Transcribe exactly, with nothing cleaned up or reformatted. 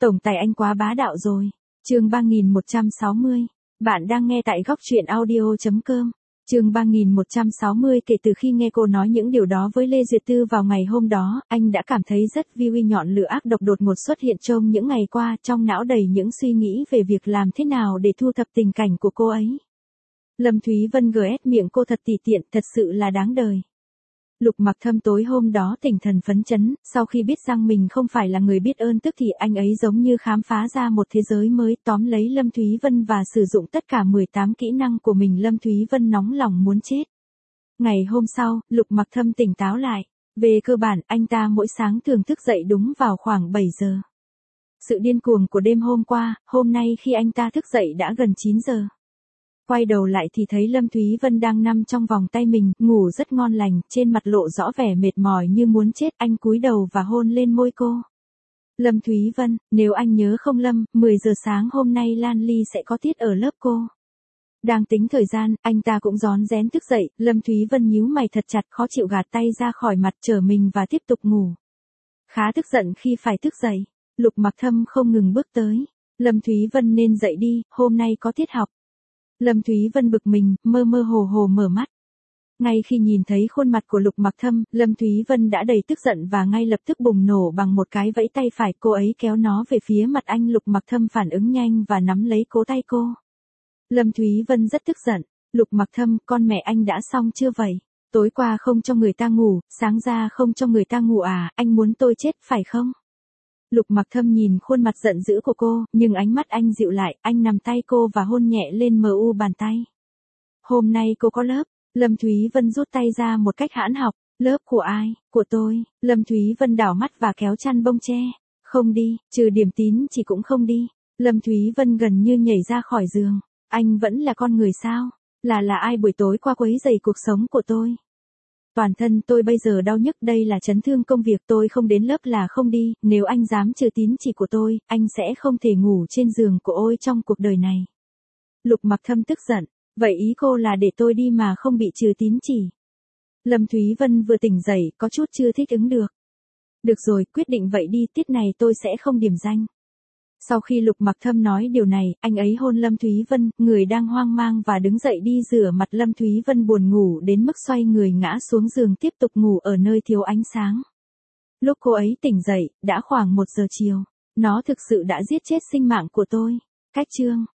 Tổng tài anh quá bá đạo rồi. Chương ba nghìn một trăm sáu mươi. Bạn đang nghe tại góc truyện audio chấm com. Chương ba nghìn một trăm sáu mươi. Kể từ khi nghe cô nói những điều đó với Lê Duyệt Tư vào ngày hôm đó, anh đã cảm thấy rất vi uy nhọn lửa ác độc đột ngột xuất hiện trong những ngày qua, trong não đầy những suy nghĩ về việc làm thế nào để thu thập tình cảnh của cô ấy. Lâm Thúy Vân ghét miệng cô thật tỉ tiện, thật sự là đáng đời. Lục Mặc Thâm tối hôm đó tỉnh thần phấn chấn, sau khi biết rằng mình không phải là người biết ơn tức thì anh ấy giống như khám phá ra một thế giới mới, tóm lấy Lâm Thúy Vân và sử dụng tất cả mười tám kỹ năng của mình. Lâm Thúy Vân nóng lòng muốn chết. Ngày hôm sau, Lục Mặc Thâm tỉnh táo lại. Về cơ bản, anh ta mỗi sáng thường thức dậy đúng vào khoảng bảy giờ. Sự điên cuồng của đêm hôm qua, hôm nay khi anh ta thức dậy đã gần chín giờ. Quay đầu lại thì thấy Lâm Thúy Vân đang nằm trong vòng tay mình, ngủ rất ngon lành, trên mặt lộ rõ vẻ mệt mỏi như muốn chết. Anh cúi đầu và hôn lên môi cô. Lâm Thúy Vân, nếu anh nhớ không Lâm, mười giờ sáng hôm nay Lan Ly sẽ có tiết ở lớp cô. Đang tính thời gian, anh ta cũng rón rén thức dậy. Lâm Thúy Vân nhíu mày thật chặt, khó chịu gạt tay ra khỏi mặt trở mình và tiếp tục ngủ. Khá tức giận khi phải thức dậy, Lục Mặc Thâm không ngừng bước tới. Lâm Thúy Vân nên dậy đi, hôm nay có tiết học. Lâm Thúy Vân bực mình, mơ mơ hồ hồ mở mắt. Ngay khi nhìn thấy khuôn mặt của Lục Mặc Thâm, Lâm Thúy Vân đã đầy tức giận và ngay lập tức bùng nổ bằng một cái vẫy tay phải. Cô ấy kéo nó về phía mặt anh. Lục Mặc Thâm phản ứng nhanh và nắm lấy cổ tay cô. Lâm Thúy Vân rất tức giận. Lục Mặc Thâm, con mẹ anh đã xong chưa vậy? Tối qua không cho người ta ngủ, sáng ra không cho người ta ngủ à? Anh muốn tôi chết phải không? Lục Mặc Thâm nhìn khuôn mặt giận dữ của cô, nhưng ánh mắt anh dịu lại. Anh nắm tay cô và hôn nhẹ lên mờ u bàn tay. Hôm nay cô có lớp. Lâm Thúy Vân rút tay ra một cách hãn học. Lớp của ai? Của tôi. Lâm Thúy Vân đảo mắt và kéo chăn bông che. Không đi, trừ Điểm Tín chỉ cũng không đi. Lâm Thúy Vân gần như nhảy ra khỏi giường. Anh vẫn là con người sao? Là là ai buổi tối qua quấy rầy cuộc sống của tôi? Toàn thân tôi bây giờ đau nhức, đây là chấn thương công việc, tôi không đến lớp là không đi. Nếu anh dám trừ tín chỉ của tôi, anh sẽ không thể ngủ trên giường của tôi trong cuộc đời này. Lục Mặc Thâm tức giận. Vậy ý cô là để tôi đi mà không bị trừ tín chỉ? Lâm Thúy Vân vừa tỉnh dậy, có chút chưa thích ứng được. Được rồi, quyết định vậy đi, tiết này tôi sẽ không điểm danh. Sau khi Lục Mặc Thâm nói điều này, anh ấy hôn Lâm Thúy Vân, người đang hoang mang, và đứng dậy đi rửa mặt. Lâm Thúy Vân buồn ngủ đến mức xoay người ngã xuống giường tiếp tục ngủ ở nơi thiếu ánh sáng. Lúc cô ấy tỉnh dậy, đã khoảng một giờ chiều. Nó thực sự đã giết chết sinh mạng của tôi. Cách chương